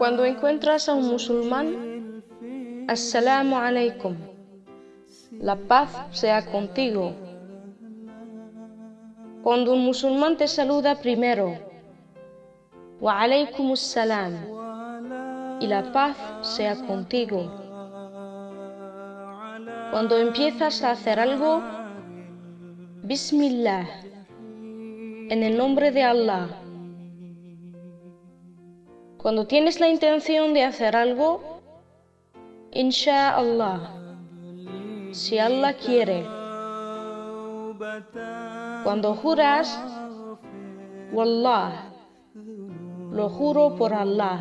Cuando encuentras a un musulmán, Assalamu alaikum, la paz sea contigo. Cuando un musulmán te saluda primero, Wa alaikumus salam, y la paz sea contigo. Cuando empiezas a hacer algo, Bismillah, en el nombre de Allah. Cuando tienes la intención de hacer algo, Insha'Allah, si Allah quiere. Cuando juras, Wallah, lo juro por Allah.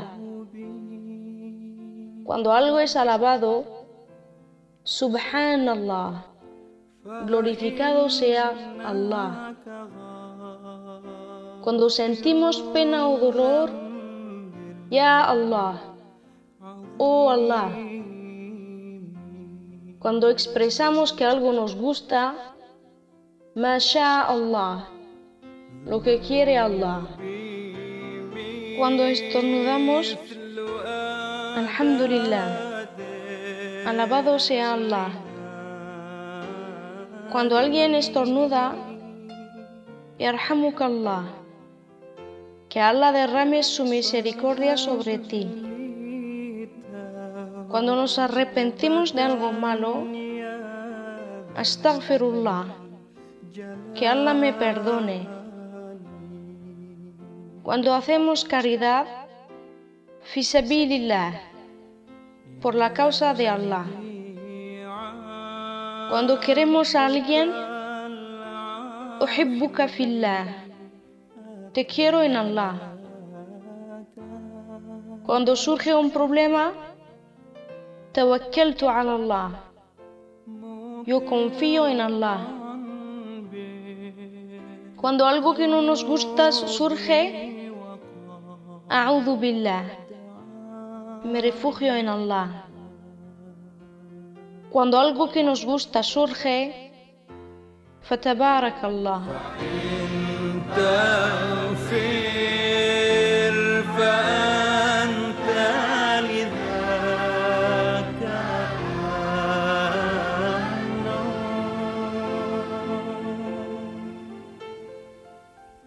Cuando algo es alabado, Subhanallah, glorificado sea Allah. Cuando sentimos pena o dolor, Ya Allah, oh Allah. Cuando expresamos que algo nos gusta, Masha Allah, lo que quiere Allah. Cuando estornudamos, Alhamdulillah, alabado sea Allah. Cuando alguien estornuda, Yarhamukallah, que Allah derrame su misericordia sobre ti. Cuando nos arrepentimos de algo malo, Astaghfirullah, que Allah me perdone. Cuando hacemos caridad, Fisabilillah, por la causa de Allah. Cuando queremos a alguien, Uhibbuka fillah, te quiero en Allah. Cuando surge un problema, Tawakkaltu ala Allah, yo confío en Allah. Cuando algo que no nos gusta surge, A'udhu billah, me refugio en Allah. Cuando algo que nos gusta surge, Fatabarakallah.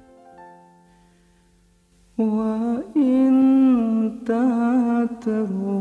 وإن تعتروا